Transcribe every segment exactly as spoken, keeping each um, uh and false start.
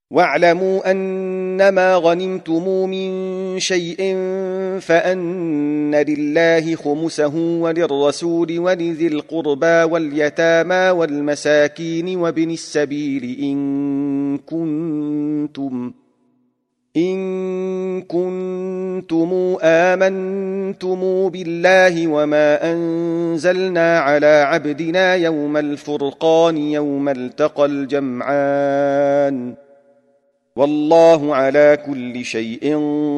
واعلموا أنما غنمتم من شيء فأن لله خمسه وللرسول ولذي القربى واليتامى والمساكين وابن السبيل إن كنتم إن كنتم آمنتم بالله وما أنزلنا على عبدنا يوم الفرقان يوم التقى الجمعان والله على كل شيء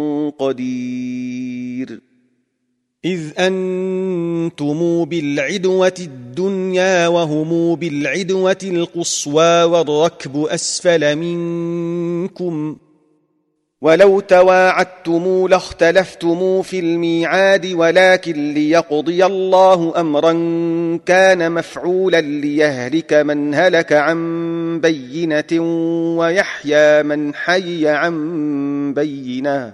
قدير. إذ أنتم بالعدوة الدنيا وهم بالعدوة القصوى والركب أسفل منكم ولو تواعدتم لاختلفتم في الميعاد ولكن ليقضي الله أمرا كان مفعولا ليهلك من هلك عن بينة ويحيى من حي عن بينة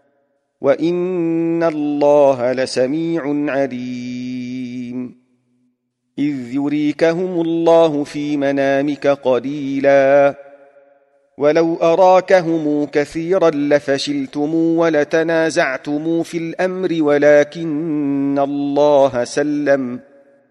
وإن الله لسميع عليم. إذ يريكهم الله في منامك قليلا ولو أراكهم كثيرا لفشلتم ولتنازعتم في الأمر ولكن الله سلم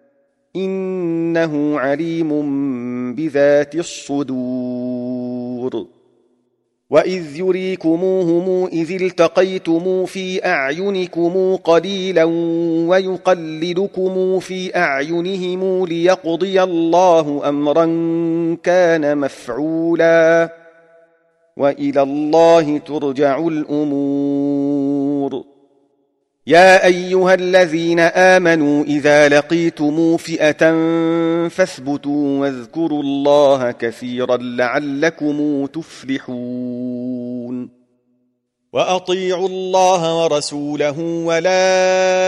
إنه عليم بذات الصدور. وإذ يريكموهم إذ التقيتم في أعينكم قليلا ويقللكم في أعينهم ليقضي الله أمرا كان مفعولا وإلى الله ترجع الأمور. يا أيها الذين آمنوا إذا لقيتم فئة فاثبتوا واذكروا الله كثيرا لعلكم تفلحون. وأطيعوا الله ورسوله ولا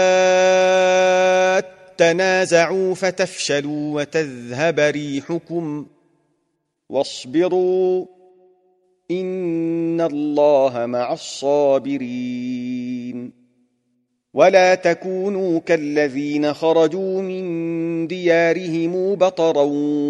تنازعوا فتفشلوا وتذهب ريحكم واصبروا إن الله مع الصابرين. ولا تكونوا كالذين خرجوا من ديارهم بطرا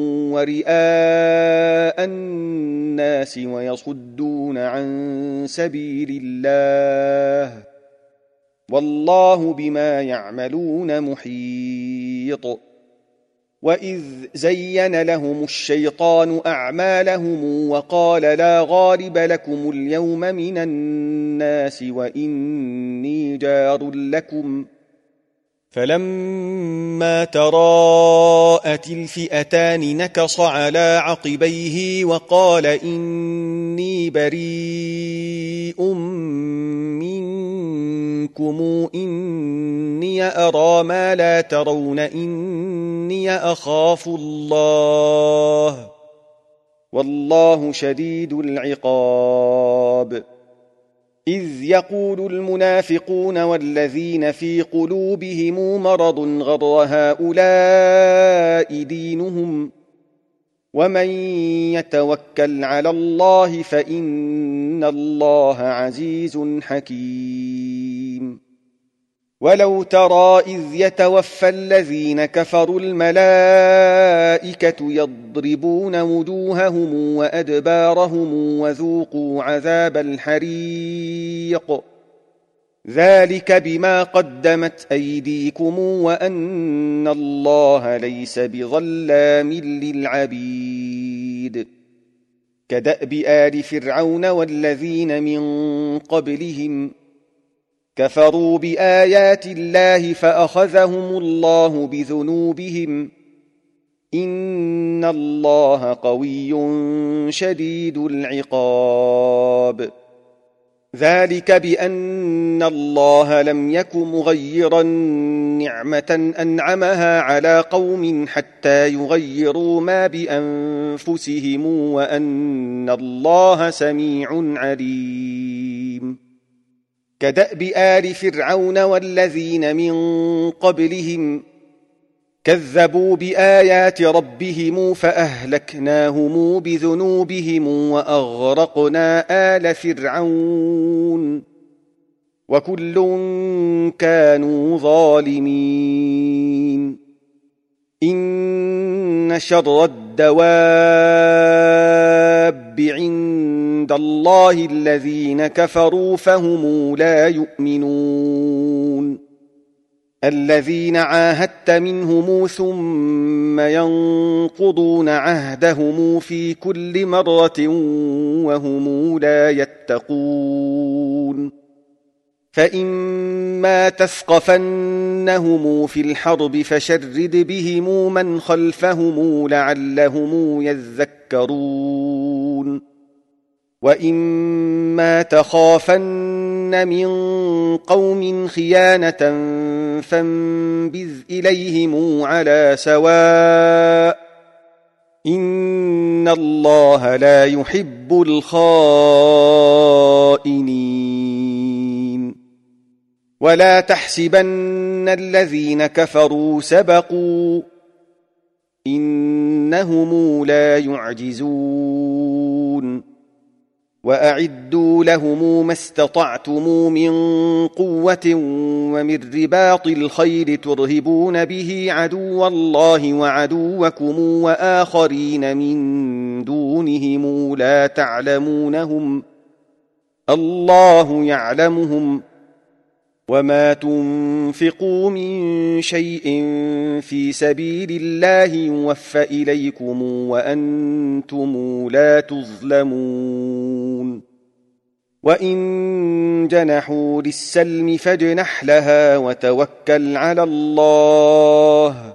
ورئاء الناس ويصدون عن سبيل الله والله بما يعملون محيط. وإذ زين لهم الشيطان أعمالهم وقال لا غالب لكم اليوم من الناس وإني جار لكم فلما تراءت الفئتان نكص على عقبيه وقال إني بريء منكم إني أرى ما لا ترون إني أخاف الله والله شديد العقاب. إذ يقول المنافقون والذين في قلوبهم مرض غر هؤلاء دينهم ومن يتوكل على الله فإن الله عزيز حكيم. ولو ترى إذ يتوفى الذين كفروا الملائكة يضربون وجوههم وأدبارهم وذوقوا عذاب الحريق ذلك بما قدمت أيديكم وأن الله ليس بظلام للعبيد. كدأب آل فرعون والذين من قبلهم كفروا بآيات الله فأخذهم الله بذنوبهم إن الله قوي شديد العقاب. ذلك بأن الله لم يك مغيرا نعمة أنعمها على قوم حتى يغيروا ما بأنفسهم وأن الله سميع عليم. كدأب آل فرعون والذين من قبلهم كذبوا بآيات ربهم فأهلكناهم بذنوبهم وأغرقنا آل فرعون وكل كانوا ظالمين. إن شر الدواب عند الله الذين كفروا فهم لا يؤمنون الذين عاهدت منهم ثم ينقضون عهدهم في كل مرة وهم لا يتقون فإما تثقفنهم في الحرب فشرد بهم من خلفهم لعلهم يذكرون وإما تخافن من قوم خيانة فانبذ إليهم على سواء إن الله لا يحب الخائنين ولا تحسبن الذين كفروا سبقوا إنهم لا يعجزون وأعدوا لهم ما استطعتم من قوة ومن رباط الخيل ترهبون به عدو الله وعدوكم وآخرين من دونهم لا تعلمونهم الله يعلمهم وما تنفقوا من شيء في سبيل الله يوفى إليكم وأنتم لا تظلمون وإن جنحوا للسلم فاجنح لها وتوكل على الله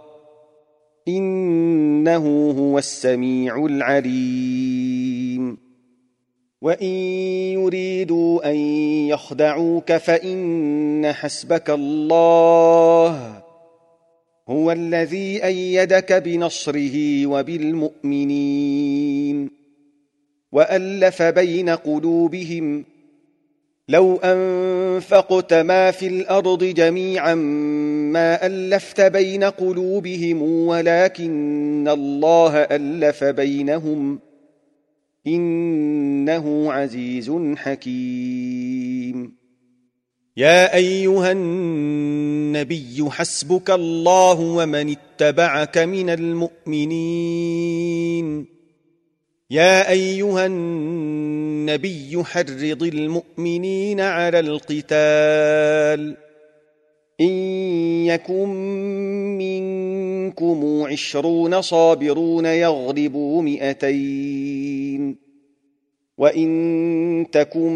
إنه هو السميع العليم وإن يريدوا أن يخدعوك فإن حسبك الله هو الذي أيدك بنصره وبالمؤمنين وألف بين قلوبهم لو أنفقت ما في الأرض جميعا ما ألفت بين قلوبهم ولكن الله ألف بينهم إنه عزيز حكيم يا أيها النبي حسبك الله ومن اتبعك من المؤمنين يا أيها النبي حرض المؤمنين على القتال إن يكن منكم عشرون صابرون يغلبوا مئتين وإن تكن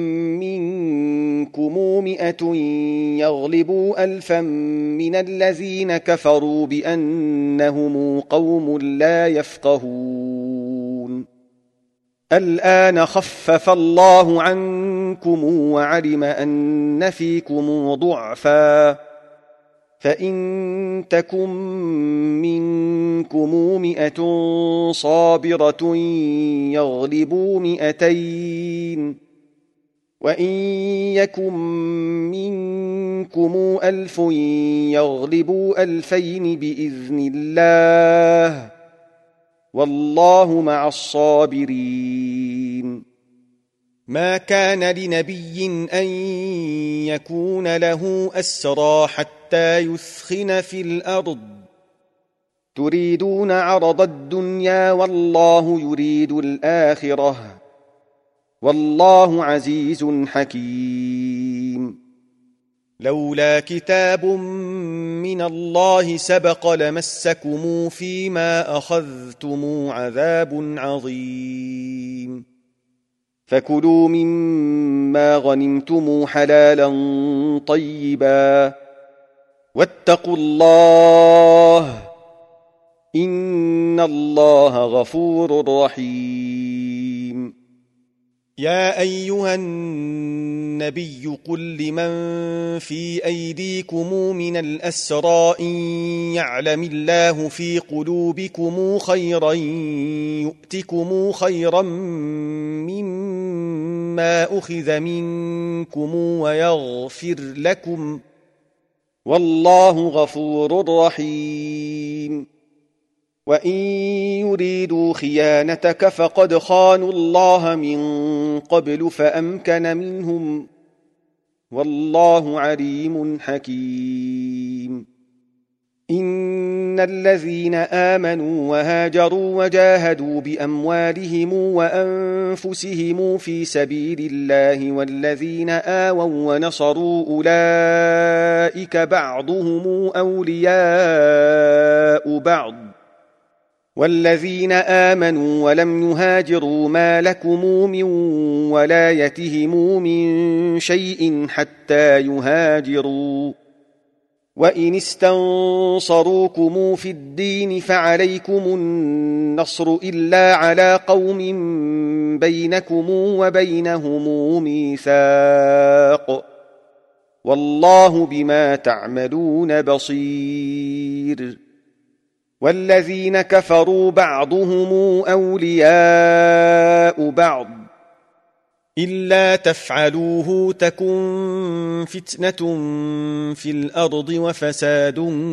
منكم مئة يغلبوا ألفا من الذين كفروا بأنهم قوم لا يفقهون الآن خفف الله عنكم وعلم أن فيكم ضعفا فإن تكن منكم مئة صابرة يغلبوا مئتين وإن يكن منكم ألف يغلبوا ألفين بإذن الله والله مع الصابرين ما كان لنبي أن يكون له أسرى حتى يثخن في الأرض تريدون عرض الدنيا والله يريد الآخرة والله عزيز حكيم لولا كتاب من الله سبق لمسكم فيما أخذتم عذاب عظيم فكلوا مما غنمتم حلالا طيبا واتقوا الله إن الله غفور رحيم يا أيها النبي قل لمن في أيديكم من الأسرى إن يعلم الله في قلوبكم خيرا يؤتكم خيرا مما أخذ منكم ويغفر لكم والله غفور رحيم وإن يريدوا خيانتك فقد خانوا الله من قبل فأمكن منهم والله عليم حكيم إن الذين آمنوا وهاجروا وجاهدوا بأموالهم وأنفسهم في سبيل الله والذين آووا ونصروا أولئك بعضهم أولياء بعض والذين آمنوا ولم يهاجروا ما لكم من ولايتهم من شيء حتى يهاجروا وإن استنصروكم في الدين فعليكم النصر إلا على قوم بينكم وبينهم ميثاق والله بما تعملون بصير والذين كفروا بعضهم أولياء بعض إلا تفعلوه تكن فتنة في الأرض وفساد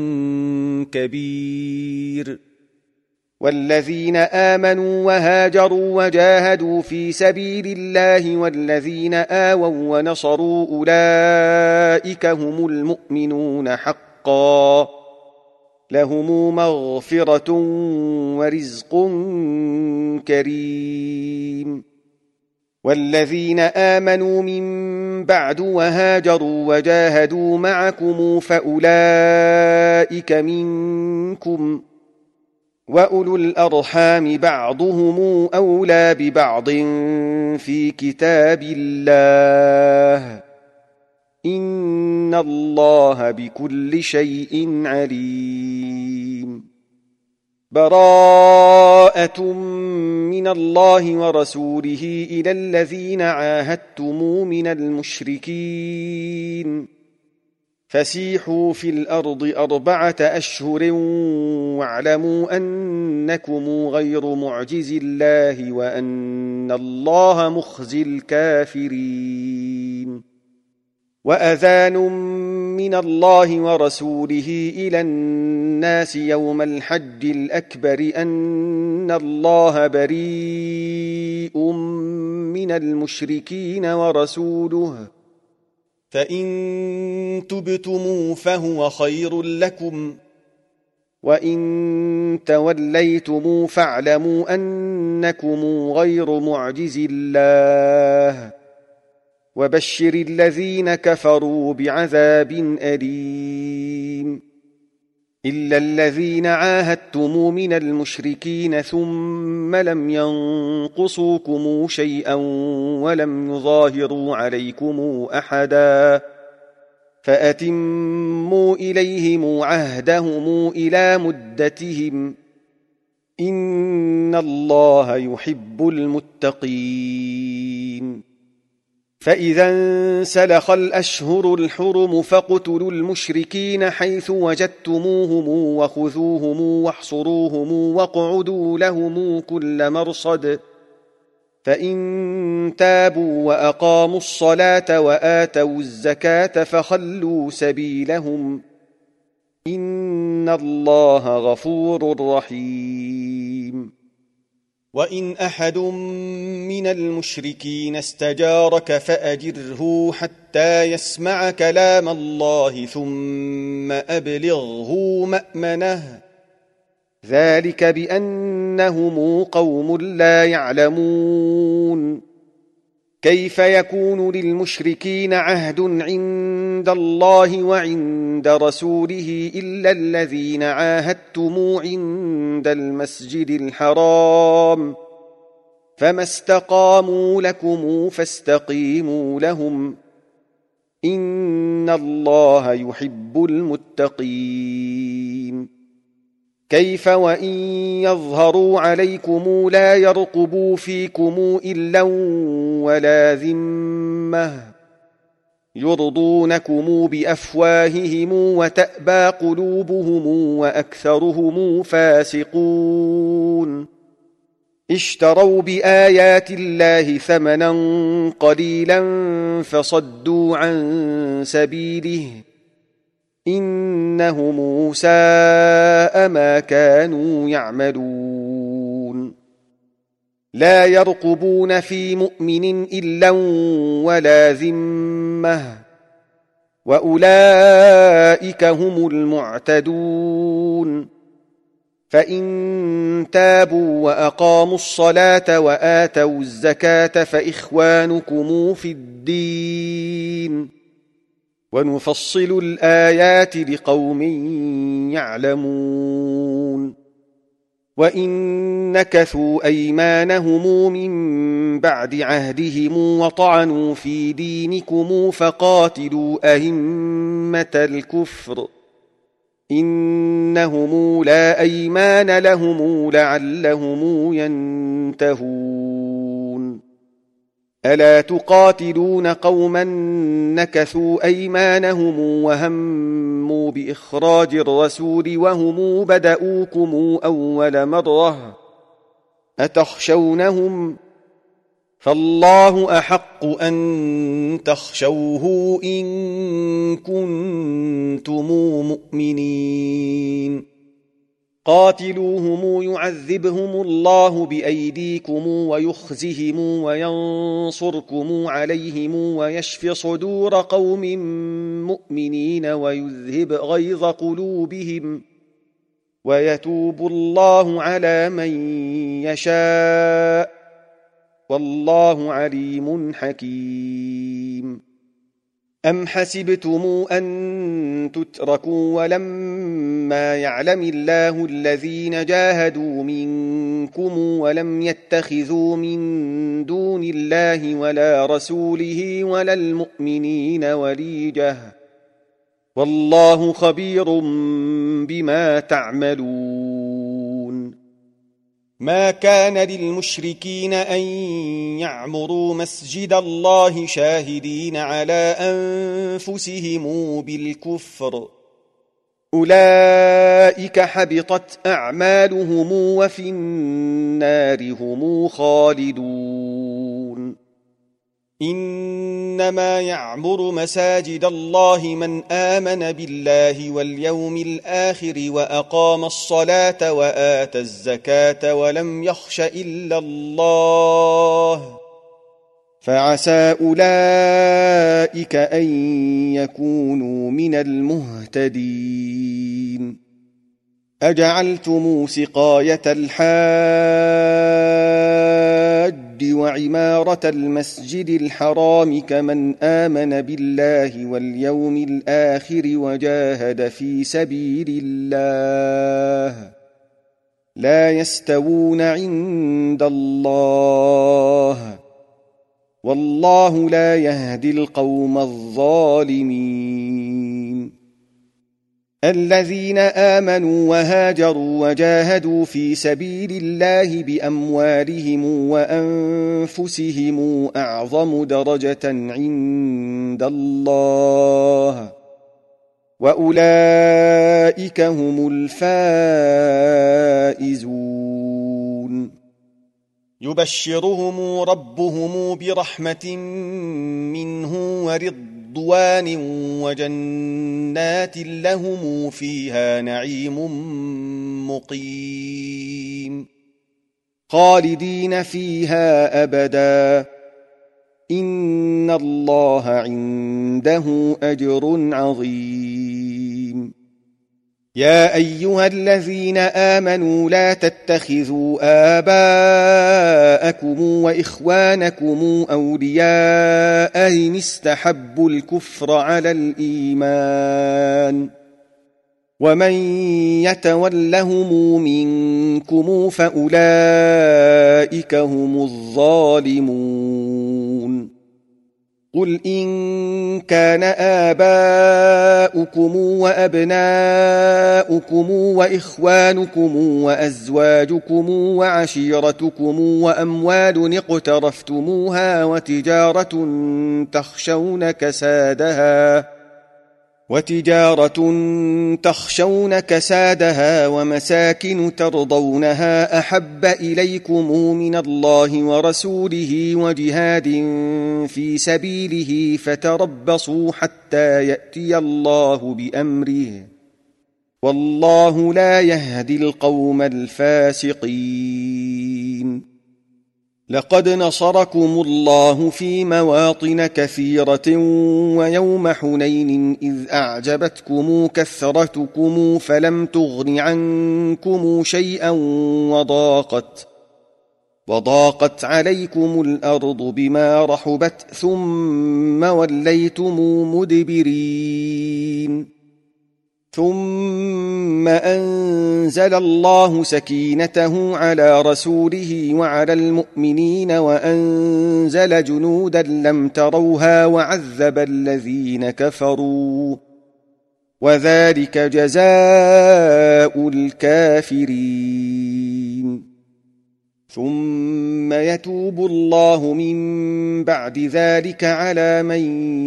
كبير والذين آمنوا وهاجروا وجاهدوا في سبيل الله والذين آووا ونصروا أولئك هم المؤمنون حقا لهم مغفرة ورزق كريم والذين آمنوا من بعد وهاجروا وجاهدوا معكم فأولئك منكم وأولو الأرحام بعضهم أولى ببعض في كتاب الله إن الله بكل شيء عليم براءة من الله ورسوله إلى الذين عاهدتم من المشركين فسيحوا في الأرض أربعة أشهر واعلموا أنكم غير معجز الله وأن الله مخزي الكافرين وأذان من الله ورسوله إلى الناس يوم الحج الأكبر أن الله بريء من المشركين ورسوله فإن تبتموا فهو خير لكم وإن توليتم فاعلموا أنكم غير معجز الله وبشر الذين كفروا بعذاب أليم إلا الذين عاهدتم من المشركين ثم لم ينقصوكم شيئا ولم يظاهروا عليكم أحدا فأتموا إليهم عهدهم إلى مدتهم إن الله يحب المتقين فإذا انسلخ الأشهر الحرم فاقتلوا المشركين حيث وجدتموهم وخذوهم واحصروهم واقعدوا لهم كل مرصد فإن تابوا وأقاموا الصلاة وآتوا الزكاة فخلوا سبيلهم إن الله غفور رحيم وإن أحد من المشركين استجارك فأجره حتى يسمع كلام الله ثم أبلغه مأمنه ذلك بأنهم قوم لا يعلمون كيف يكون للمشركين عهد عند الله وعند رسوله إلا الذين عاهدتم عند المسجد الحرام فما استقاموا لكم فاستقيموا لهم إن الله يحب المتقين كيف وإن يظهروا عليكم لا يرقبوا فيكم إلا ولا ذمة يرضونكم بأفواههم وتأبى قلوبهم وأكثرهم فاسقون اشتروا بآيات الله ثمنا قليلا فصدوا عن سبيله إنهم ساء ما كانوا يعملون لا يرقبون في مؤمن إلا ولا ذمة وأولئك هم المعتدون فإن تابوا وأقاموا الصلاة وآتوا الزكاة فإخوانكم في الدين ونفصل الآيات لقوم يعلمون وإن نكثوا أيمانهم من بعد عهدهم وطعنوا في دينكم فقاتلوا أئمة الكفر إنهم لا أيمان لهم لعلهم ينتهون ألا تقاتلون قوما نكثوا أيمانهم وهموا بإخراج الرسول وهم بدؤوكم أول مرة أتخشونهم فالله أحق أن تخشوه إن كنتم مؤمنين قاتلوهم يعذبهم الله بأيديكم ويخزهم وينصركم عليهم ويشف صدور قوم مؤمنين ويذهب غيظ قلوبهم ويتوب الله على من يشاء والله عليم حكيم أم حسبتم أن تتركوا ولما يعلم الله الذين جاهدوا منكم ولم يتخذوا من دون الله ولا رسوله ولا المؤمنين وليجة والله خبير بما تعملون ما كان للمشركين أن يعمروا مسجد الله شاهدين على أنفسهم بالكفر أولئك حبطت أعمالهم وفي النار هم خالدون إنما يعمر مساجد الله من آمن بالله واليوم الآخر وأقام الصلاة وآتى الزكاة ولم يخش إلا الله فعسى أولئك أن يكونوا من المهتدين أجعلتم سقاية الحاج وعمارة المسجد الحرام كمن آمن بالله واليوم الآخر وجاهد في سبيل الله لا يستوون عند الله والله لا يهدي القوم الظالمين الذين آمنوا وهاجروا وجاهدوا في سبيل الله بأموالهم وأنفسهم أعظم درجة عند الله وأولئك هم الفائزون يبشرهم ربهم برحمة منه ورضوان وجنات لهم فيها نعيم مقيم خالدين فيها أبدا إن الله عنده أجر عظيم يا أيها الذين آمنوا لا تتخذوا آباءكم وإخوانكم أولياء إن استحبوا الكفر على الإيمان ومن يتولهم منكم فأولئك هم الظالمون قل إن كان آباؤكم وأبناؤكم وإخوانكم وأزواجكم وعشيرتكم وأموال اقترفتموها وتجارة تخشون كسادها وتجارة تخشون كسادها ومساكن ترضونها أحب إليكم من الله ورسوله وجهاد في سبيله فتربصوا حتى يأتي الله بأمره والله لا يهدي القوم الفاسقين لقد نصركم الله في مواطن كثيرة ويوم حنين إذ أعجبتكم كثرتكم فلم تغن عنكم شيئا وضاقت وضاقت عليكم الأرض بما رحبت ثم وليتم مدبرين ثم أنزل الله سكينته على رسوله وعلى المؤمنين وأنزل جنودا لم تروها وعذب الذين كفروا وذلك جزاء الكافرين ثم يتوب الله من بعد ذلك على من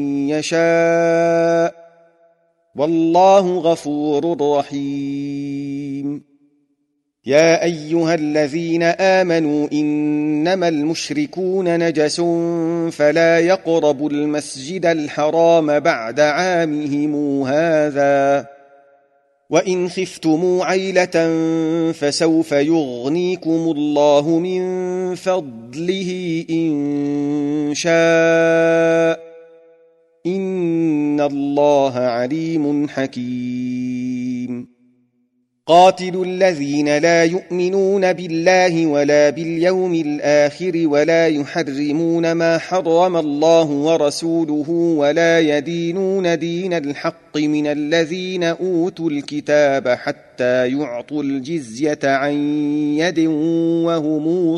يشاء والله غفور رحيم يا أيها الذين آمنوا إنما المشركون نجس فلا يقربوا المسجد الحرام بعد عامهم هذا وإن خفتم عيلة فسوف يغنيكم الله من فضله إن شاء إن الله عليم حكيم قاتلوا الذين لا يؤمنون بالله ولا باليوم الآخر ولا يحرمون ما حرم الله ورسوله ولا يدينون دين الحق من الذين أوتوا الكتاب حتى يعطوا الجزية عن يد وهم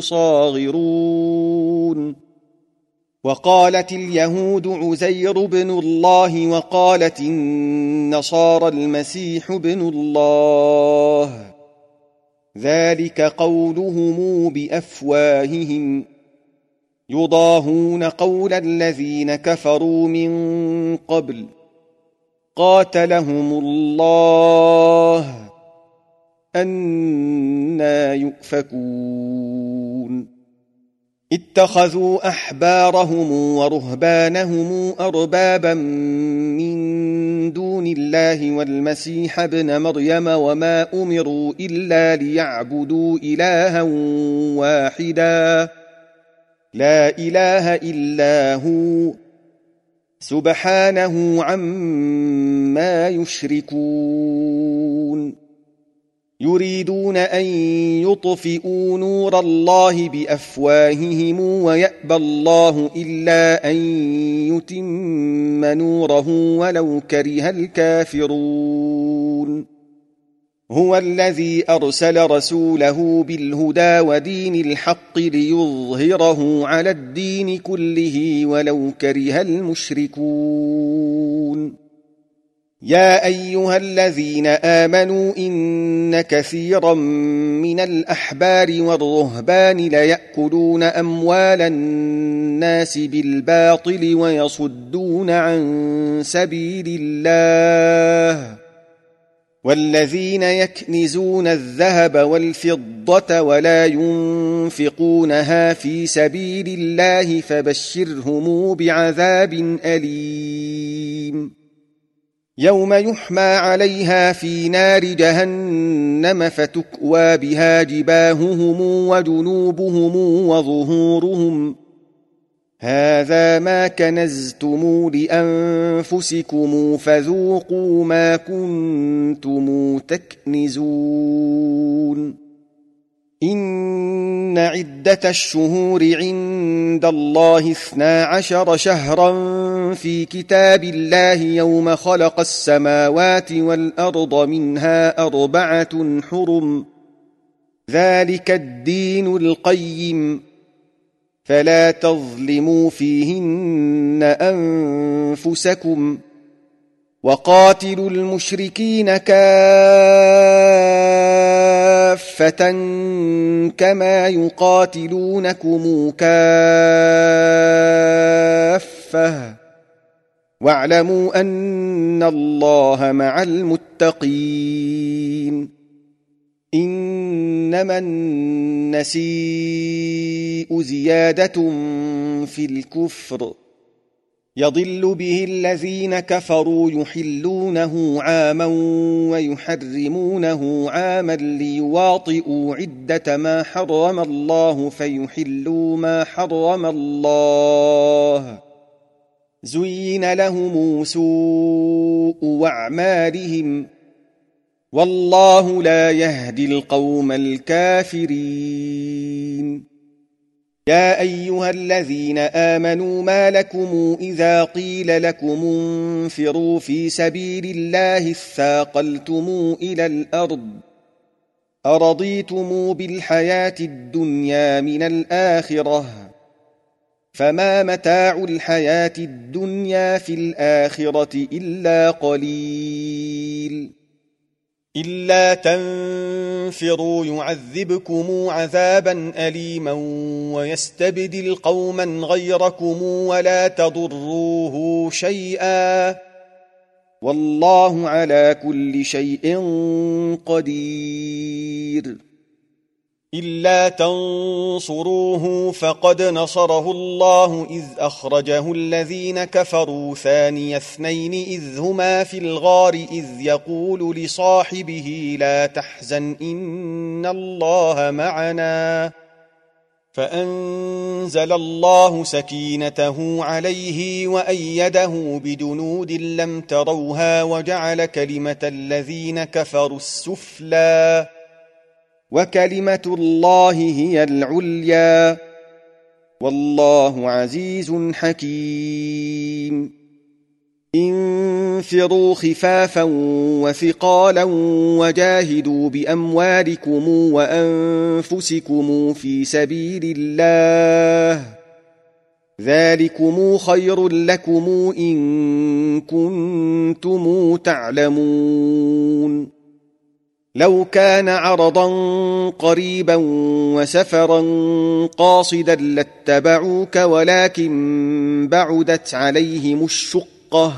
صاغرون وقالت اليهود عزير بن الله وقالت النصارى المسيح بن الله ذلك قولهم بأفواههم يضاهون قول الذين كفروا من قبل قاتلهم الله أنى يؤفكون اتخذوا أحبارهم ورهبانهم أربابا من دون الله والمسيح ابن مريم وما أمروا إلا ليعبدوا إلها واحدا لا إله إلا هو سبحانه عما يشركون يريدون أن يطفئوا نور الله بأفواههم ويأبى الله إلا أن يتم نوره ولو كره الكافرون هو الذي أرسل رسوله بالهدى ودين الحق ليظهره على الدين كله ولو كره المشركون يا أيها الذين آمنوا إن كثيرا من الأحبار والرهبان ليأكلون أموال الناس بالباطل ويصدون عن سبيل الله والذين يكنزون الذهب والفضة ولا ينفقونها في سبيل الله فبشرهم بعذاب أليم يوم يحمى عليها في نار جهنم فتكوى بها جباههم وجنوبهم وظهورهم هذا ما كنزتم لأنفسكم فذوقوا ما كنتم تكنزون إن عدة الشهور عند الله اثنا عشر شهرا في كتاب الله يوم خلق السماوات والأرض منها أربعة حرم ذلك الدين القيم فلا تظلموا فيهن أنفسكم وقاتلوا المشركين كافة كما يقاتلونكم كافة واعلموا أن الله مع المتقين إنما النسيء زيادة في الكفر يضل به الذين كفروا يحلونه عاما ويحرمونه عاما ليواطئوا عدة ما حرم الله فيحلوا ما حرم الله زين لهم سوء أعمالهم والله لا يهدي القوم الكافرين. يا أيها الذين آمنوا ما لكم إذا قيل لكم انفروا في سبيل الله اثاقلتم إلى الأرض أرضيتم بالحياة الدنيا من الآخرة فما متاع الحياة الدنيا في الآخرة إلا قليل. إلا تنفروا يعذبكم عذابا أليما ويستبدل قوما غيركم ولا تضروه شيئا والله على كل شيء قدير. إلا تنصروه فقد نصره الله إذ أخرجه الذين كفروا ثاني اثنين إذ هما في الغار إذ يقول لصاحبه لا تحزن إن الله معنا فأنزل الله سكينته عليه وأيده بجنود لم تروها وجعل كلمة الذين كفروا السفلى وكلمة الله هي العليا والله عزيز حكيم. انفروا خفافا وثقالا وجاهدوا بأموالكم وأنفسكم في سبيل الله ذلكم خير لكم إن كنتم تعلمون. لو كان عرضا قريبا وسفرا قاصدا لاتبعوك ولكن بعدت عليهم الشقة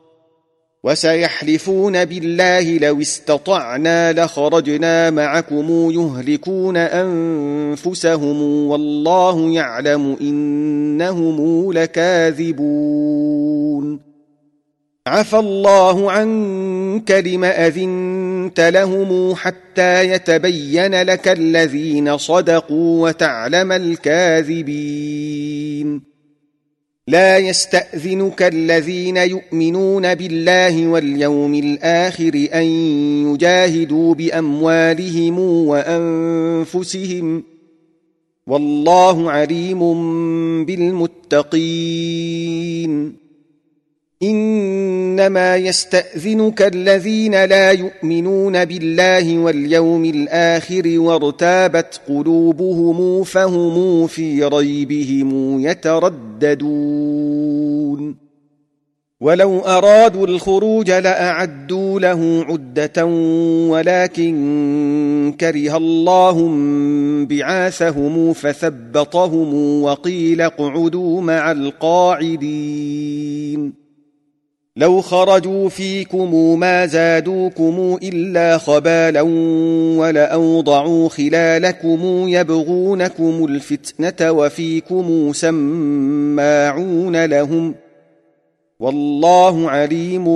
وسيحلفون بالله لو استطعنا لخرجنا معكم يهلكون أنفسهم والله يعلم إنهم لكاذبون. عفى الله عنك لم أذنت لهم حتى يتبين لك الذين صدقوا وتعلم الكاذبين. لا يستأذنك الذين يؤمنون بالله واليوم الآخر أن يجاهدوا بأموالهم وأنفسهم والله عليم بالمتقين. إنما يستأذنك الذين لا يؤمنون بالله واليوم الآخر وارتابت قلوبهم فهم في ريبهم يترددون. ولو أرادوا الخروج لأعدوا له عدة ولكن كره الله بعاثهم فثبطهم وقيل اقعدوا مع القاعدين. لو خرجوا فيكم ما زادوكم إلا خبالا ولأوضعوا خلالكم يبغونكم الفتنة وفيكم سماعون لهم والله عليم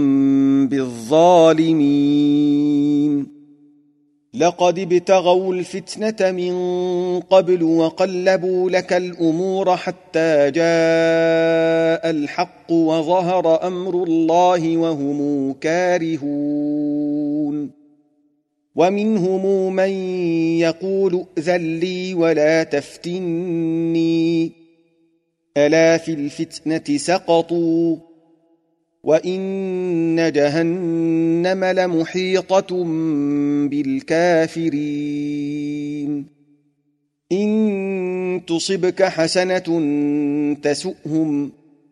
بالظالمين. لقد ابتغوا الفتنة من قبل وقلبوا لك الأمور حتى جاء الحق وظهر أمر الله وهم كارهون. ومنهم من يقول ائذن لي ولا تفتني ألا في الفتنة سقطوا وإن جهنم لمحيطة بالكافرين. إن تصبك حسنة تسؤهم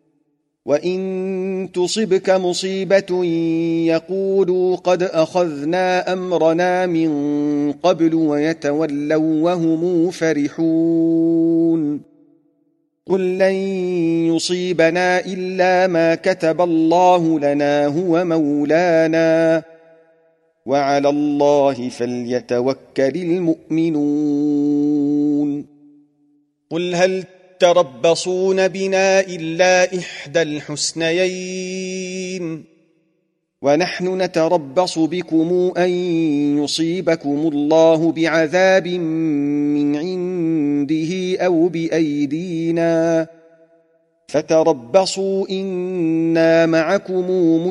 وإن تصبك مصيبة يقولوا قد أخذنا أمرنا من قبل ويتولوا وهم فرحون. قل لن يصيبنا إلا ما كتب الله لنا هو مولانا وعلى الله فليتوكل المؤمنون. قل هل تربصون بنا إلا إحدى الحسنيين ونحن نتربص بكم أن يصيبكم الله بعذاب من عنده أو بأيدينا فتربصوا إنا معكم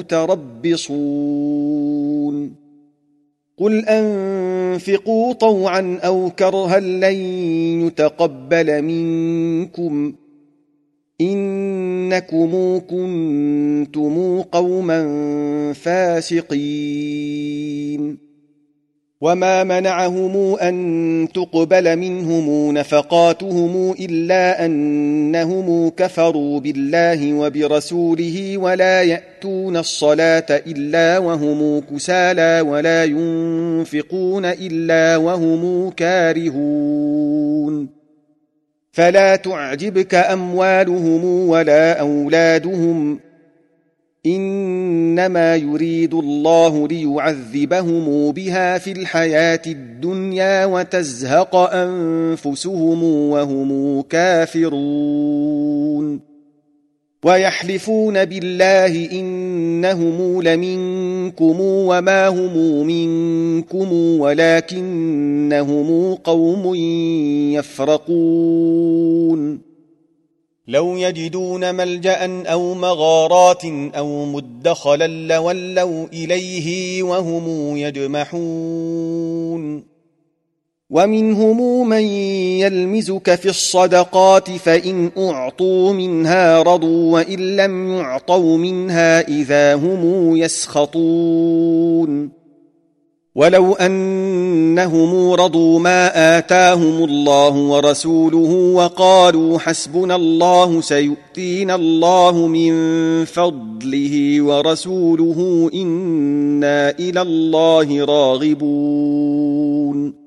متربصون قل أنفقوا طوعا أو كرها لن يتقبل منكم إنكم كنتم قوما فاسقين وما منعهم أن تقبل منهم نفقاتهم إلا أنهم كفروا بالله وبرسوله ولا يأتون الصلاة إلا وهم كسالى ولا ينفقون إلا وهم كارهون فلا تعجبك أموالهم ولا أولادهم إنما يريد الله ليعذبهم بها في الحياة الدنيا وتزهق أنفسهم وهم كافرون ويحلفون بالله إنهم لمنكم وما هم منكم ولكنهم قوم يفرقون لو يجدون ملجأ أو مغارات أو مدخلا لولوا إليه وهم يجمحون ومنهم من يلمزك في الصدقات فإن أعطوا منها رضوا وإن لم يعطوا منها إذا هم يسخطون ولو أنهم رضوا ما آتاهم الله ورسوله وقالوا حسبنا الله سيؤتينا الله من فضله ورسوله إنا إلى الله راغبون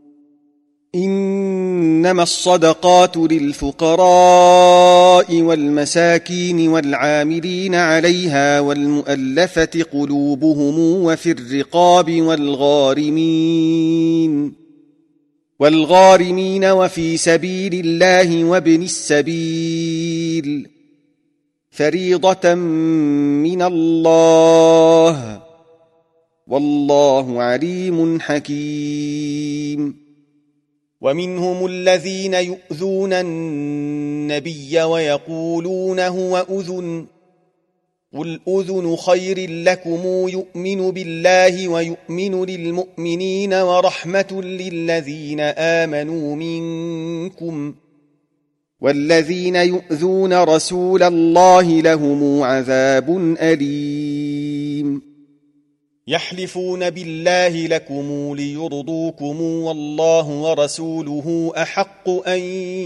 إنما الصدقات للفقراء والمساكين والعاملين عليها والمؤلفة قلوبهم وفي الرقاب والغارمين والغارمين وفي سبيل الله وابن السبيل فريضة من الله والله عليم حكيم ومنهم الذين يؤذون النبي ويقولون هو أذن قل أذن خير لكم يؤمن بالله ويؤمن للمؤمنين ورحمة للذين آمنوا منكم والذين يؤذون رسول الله لهم عذاب أليم يحلفون بالله لكم ليرضوكم والله ورسوله أحق أن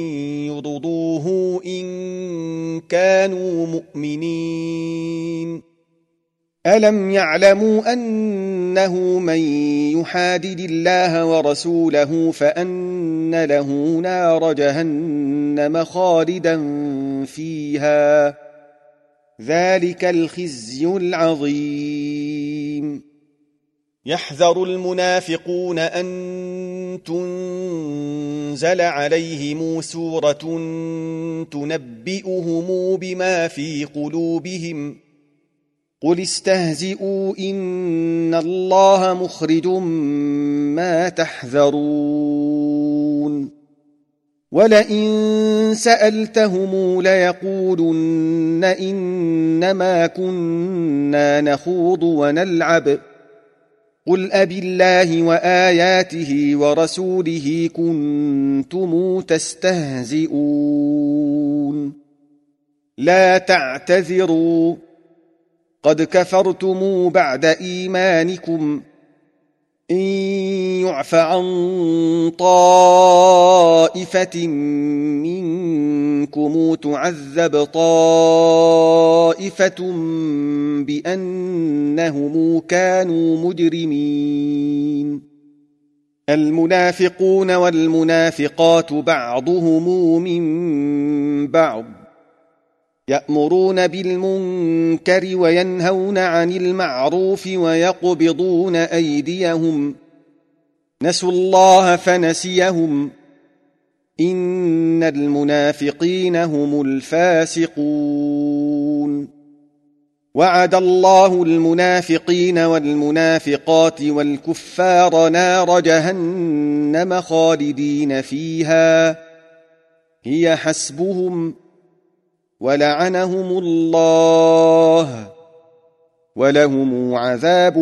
يرضوه إن كانوا مؤمنين ألم يعلموا أنه من يحادد الله ورسوله فأن له نار جهنم خالدا فيها ذلك الخزي العظيم يحذر المنافقون أن تنزل عليهم سورة تنبئهم بما في قلوبهم قل استهزئوا إن الله مخرج ما تحذرون ولئن سألتهم ليقولن إنما كنا نخوض ونلعب قل أبالله وآياته ورسوله كنتم تستهزئون لا تعتذروا قد كفرتم بعد إيمانكم إن يعف عن طائفة منكم تعذب طائفة بأنهم كانوا مجرمين المنافقون والمنافقات بعضهم من بعض يأمرون بالمنكر وينهون عن المعروف ويقبضون أيديهم نسوا الله فنسيهم إن المنافقين هم الفاسقون وعد الله المنافقين والمنافقات والكفار نار جهنم خالدين فيها هي حسبهم ولعنهم الله ولهم عذاب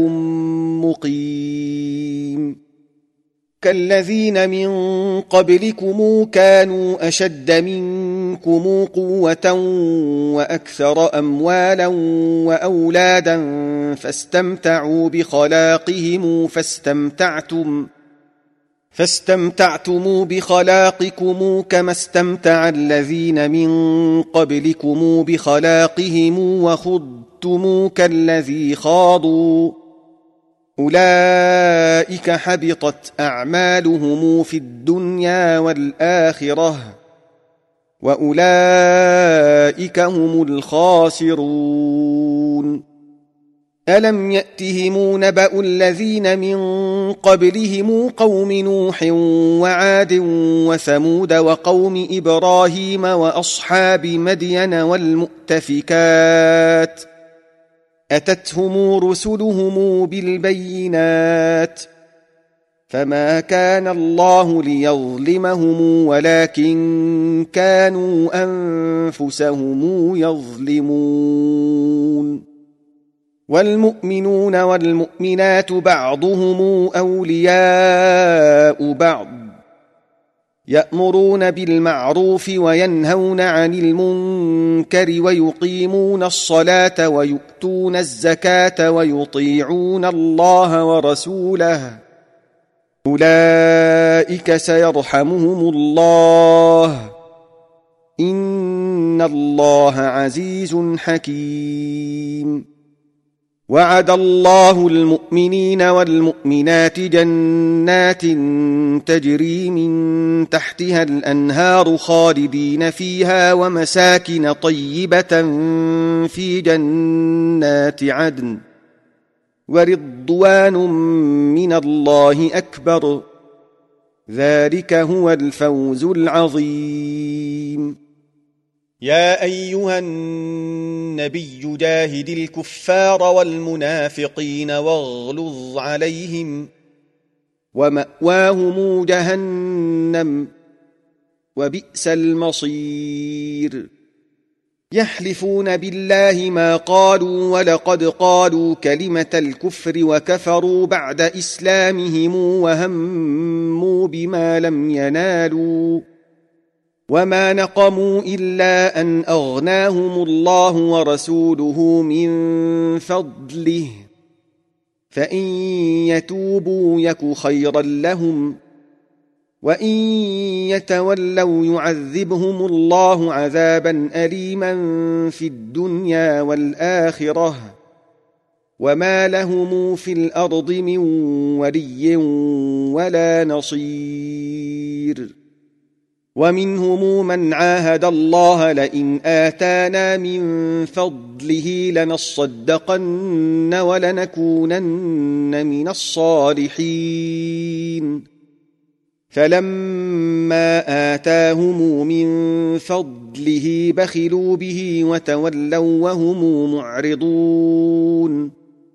مقيم كالذين من قبلكم كانوا أشد منكم قوة وأكثر أموالا وأولادا فاستمتعوا بخلاقهم فاستمتعتم فاستمتعتم بخلاقكم كما استمتع الذين من قبلكم بخلاقهم وخضتم كالذي خاضوا أولئك حبطت أعمالهم في الدنيا والآخرة وأولئك هم الخاسرون ألم يأتهم نبأ الذين من قبلهم قوم نوح وعاد وثمود وقوم إبراهيم وأصحاب مدين والمؤتفكات أتتهم رسلهم بالبينات فما كان الله ليظلمهم ولكن كانوا أنفسهم يظلمون والمؤمنون والمؤمنات بعضهم أولياء بعض يأمرون بالمعروف وينهون عن المنكر ويقيمون الصلاة ويؤتون الزكاة ويطيعون الله ورسوله أولئك سيرحمهم الله إن الله عزيز حكيم وعد الله المؤمنين والمؤمنات جنات تجري من تحتها الأنهار خالدين فيها ومساكن طيبة في جنات عدن ورضوان من الله أكبر ذلك هو الفوز العظيم يا أيها النبي جاهد الكفار والمنافقين واغلظ عليهم ومأواهم جهنم وبئس المصير يحلفون بالله ما قالوا ولقد قالوا كلمة الكفر وكفروا بعد إسلامهم وهموا بما لم ينالوا وما نقموا إلا أن أغناهم الله ورسوله من فضله فإن يتوبوا يك خيرا لهم وإن يتولوا يعذبهم الله عذابا أليما في الدنيا والآخرة وما لهم في الأرض من ولي ولا نصير ومنهم من عاهد الله لئن آتانا من فضله لنصدقن ولنكونن من الصالحين فلما آتاهم من فضله بخلوا به وتولوا وهم معرضون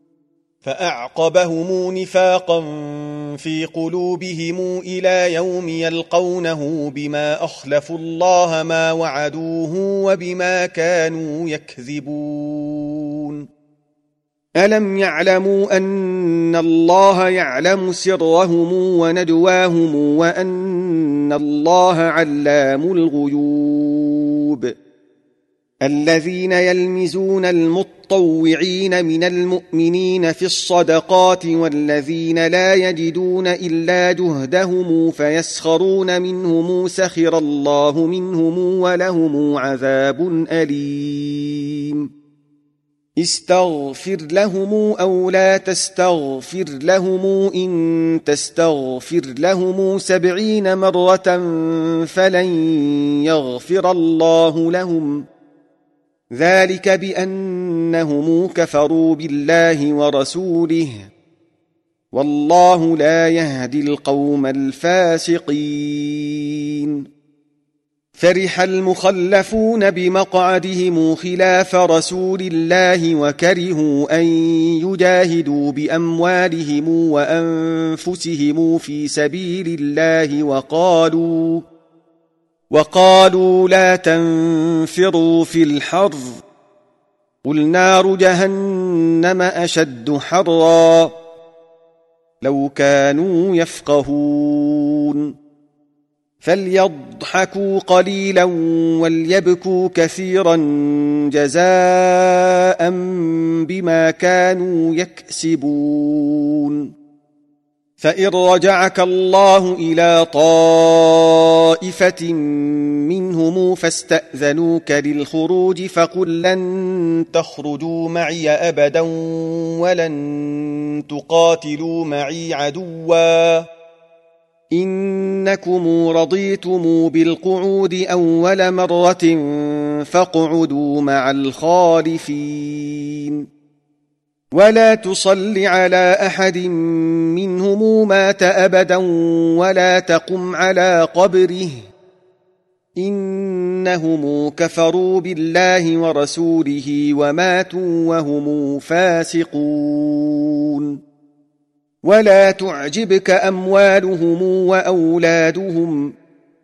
فأعقبهم نفاقا في قلوبهم إلى يوم يلقونه بما أخلفوا الله ما وعدوه وبما كانوا يكذبون ألم يعلموا أن الله يعلم سرهم ونجواهم وأن الله علام الغيوب الذين يلمزون المطوعين من المؤمنين في الصدقات والذين لا يجدون إلا جهدهم فيسخرون منهم سخر الله منهم ولهم عذاب أليم استغفر لهم أو لا تستغفر لهم إن تستغفر لهم سبعين مرة فلن يغفر الله لهم ذلك بأنهم كفروا بالله ورسوله والله لا يهدي القوم الفاسقين فرح المخلفون بمقعدهم خلاف رسول الله وكرهوا أن يجاهدوا بأموالهم وأنفسهم في سبيل الله وقالوا وقالوا لا تنفروا في الحر قل نار جهنم أشد حرا لو كانوا يفقهون فليضحكوا قليلا وليبكوا كثيرا جزاء بما كانوا يكسبون فإن رجعك الله إلى طائفة منهم فاستأذنوك للخروج فقل لن تخرجوا معي أبدا ولن تقاتلوا معي عدوا إنكم رضيتم بالقعود أول مرة فاقعدوا مع الخالفين ولا تصل على أحد منهم مات أبدا ولا تقم على قبره إنهم كفروا بالله ورسوله وماتوا وهم فاسقون ولا تعجبك أموالهم وأولادهم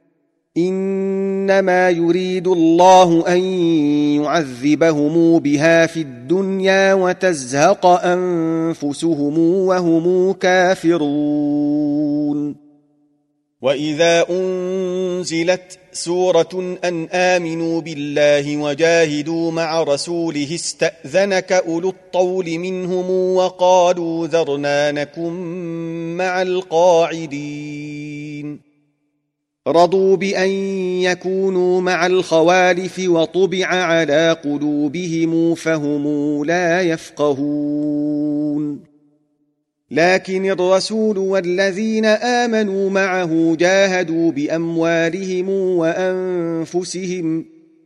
إنما يريد الله أن يعذبهم بها في الدنيا وتزهق أنفسهم وهم كافرون وإذا أنزلت سورة أن آمنوا بالله وجاهدوا مع رسوله استأذنك أولو الطول منهم وقالوا ذرنا نكن مع القاعدين رضوا بأن يكونوا مع الخوالف وطبع على قلوبهم فهم لا يفقهون لكن الرسول والذين آمنوا معه جاهدوا بأموالهم وأنفسهم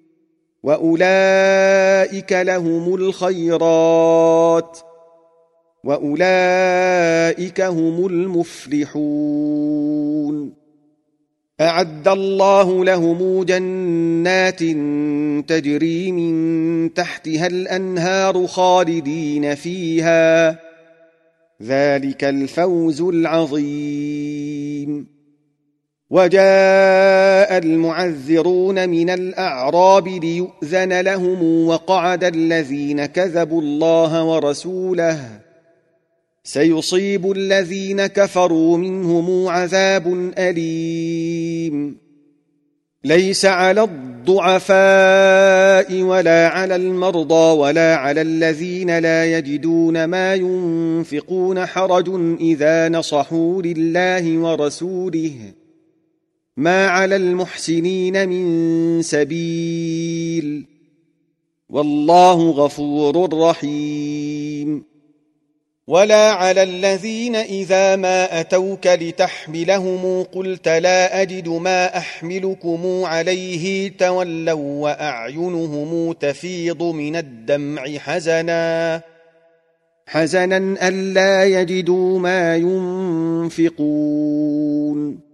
وأولئك لهم الخيرات وأولئك هم المفلحون أعد الله لهم جنات تجري من تحتها الأنهار خالدين فيها ذلك الفوز العظيم وجاء المعذرون من الأعراب ليؤذن لهم وقعد الذين كذبوا الله ورسوله سيصيب الذين كفروا منهم عذاب أليم ليس على الضعفاء ولا على المرضى ولا على الذين لا يجدون ما ينفقون حرج إذا نصحوا لله ورسوله ما على المحسنين من سبيل والله غفور رحيم ولا على الذين إذا ما أتوك لتحملهم قلت لا أجد ما أحملكم عليه تولوا وأعينهم تفيض من الدمع حزنا حزنا ألا يجدوا ما ينفقون